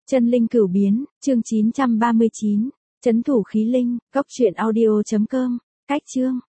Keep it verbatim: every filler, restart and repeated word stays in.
Chân linh cửu biến, chương chín trăm ba mươi chín. Trấn thủ khí linh, cốc truyện audio chấm com. Cách chương.